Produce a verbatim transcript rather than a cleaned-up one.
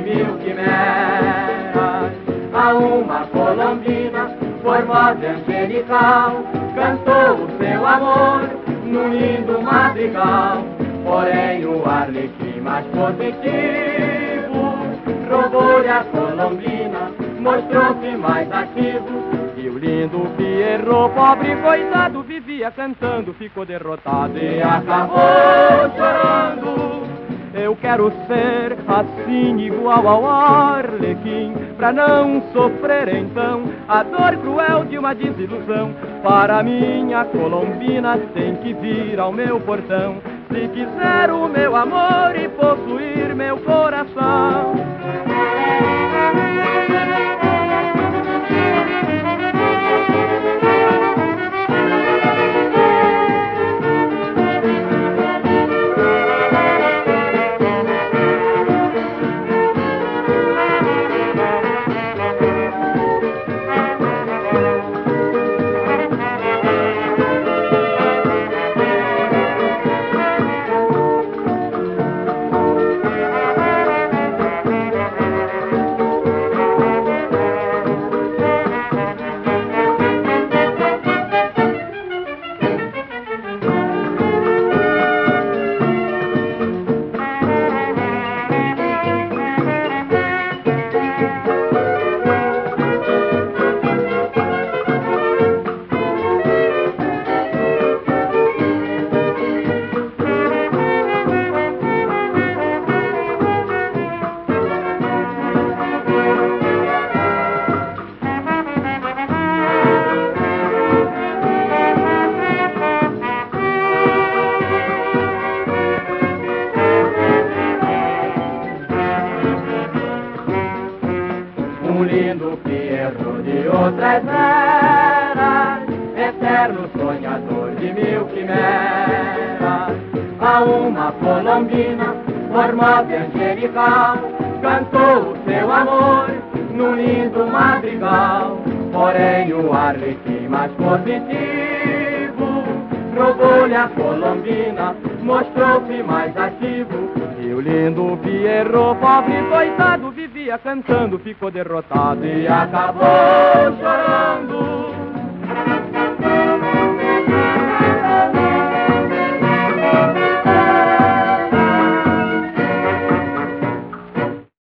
mil quimeras. A uma colombina, formosa e angelical, cantou o seu amor num lindo madrigal. Porém o arlequim mais positivo roubou-lhe a colombina, mostrou-se mais ativo. E o lindo Pierrot, pobre coitado, vivia cantando, ficou derrotado e acabou chorando. Eu quero ser assim igual ao arlequim, pra não sofrer então a dor cruel de uma desilusão. Para minha colombina tem que vir ao meu portão, se quiser o meu amor e possuir meu coração. Um lindo Pierrot de outras eras, eterno sonhador de mil quimeras. A uma colombina, formosa e angelical, cantou o seu amor num lindo madrigal. Porém o arlequim mais positivo roubou-lhe a colombina, mostrou-se mais ativo. E o lindo Pierrot, pobre coitado, vivia cantando, ficou derrotado e acabou chorando.